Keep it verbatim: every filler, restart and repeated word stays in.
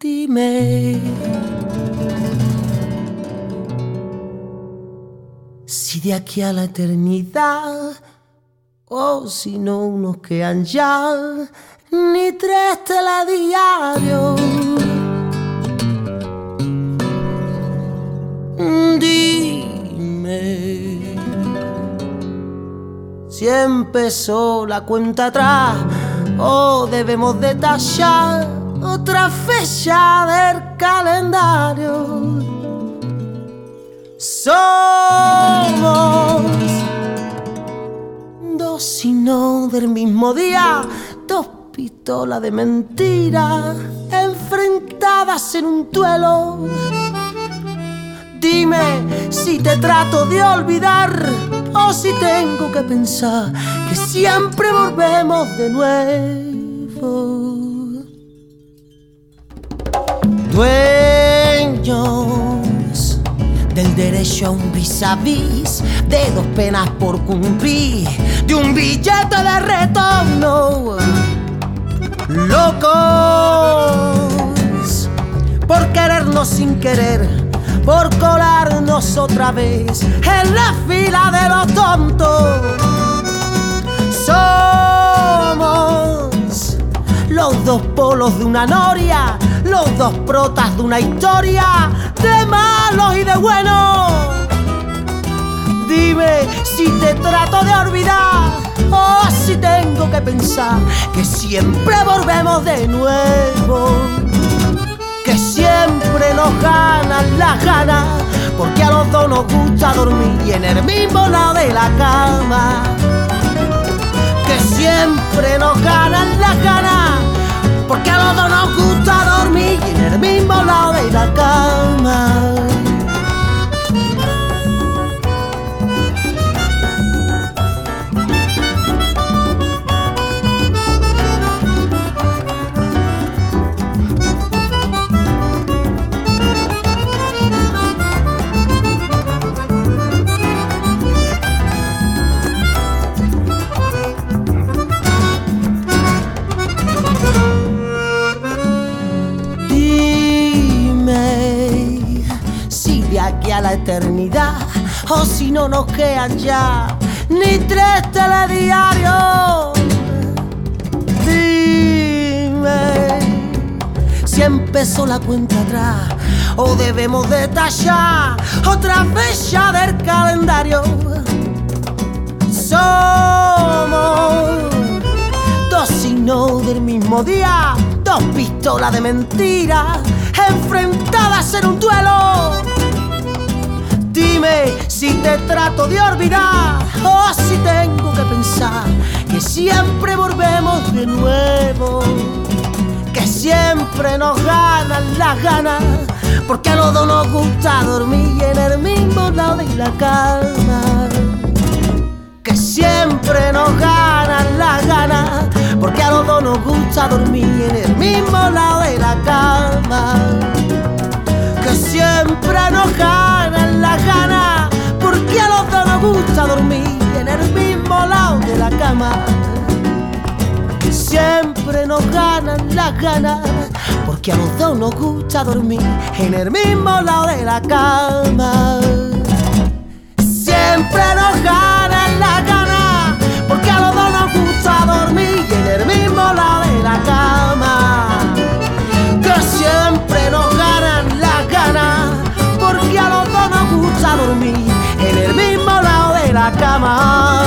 Dime si de aquí a la eternidad o si no nos quedan ya ni tres telediarios. Dime si empezó la cuenta atrás o debemos detallar otra fecha del calendario. Somos dos sino del mismo día, dos pistolas de mentira enfrentadas en un duelo. Dime si te trato de olvidar o si tengo que pensar que siempre volvemos de nuevo. Dueños del derecho a un vis a vis, de dos penas por cumplir, de un billete de retorno. Locos por querernos sin querer, por colarnos otra vez en la fila de los tontos. Somos los dos polos de una noria, los dos protas de una historia de malos y de buenos. Dime si te trato de olvidar o si tengo que pensar que siempre volvemos de nuevo, que siempre nos ganan las ganas, porque a los dos nos gusta dormir en el mismo lado de la cama. Que siempre nos ganan las ganas, porque a los dos nos gusta dormir en el mismo lado de la cama. Aquí a la eternidad o si no nos quedan ya ni tres telediarios. Dime si empezó la cuenta atrás o debemos detallar otra fecha del calendario. Somos dos signos del mismo día, dos pistolas de mentira enfrentadas en un duelo. Dime si te trato de olvidar o si tengo que pensar que siempre volvemos de nuevo, que siempre nos ganan las ganas, porque a los dos nos gusta dormir en el mismo lado de la cama. Que siempre nos ganan las ganas, porque a los dos nos gusta dormir en el mismo lado de la cama. Que siempre nos ganan las ganas, porque a los dos nos gusta dormir en el mismo lado de la cama. Que siempre nos ganan las ganas, porque a los dos nos gusta dormir en el mismo lado de la cama. Siempre nos ganan las ganas, porque a los dos nos gusta dormir en el mismo lado de la cama. Que siempre nos ganan las ganas, porque a los dos nos gusta dormir en el mismo lado de la cama.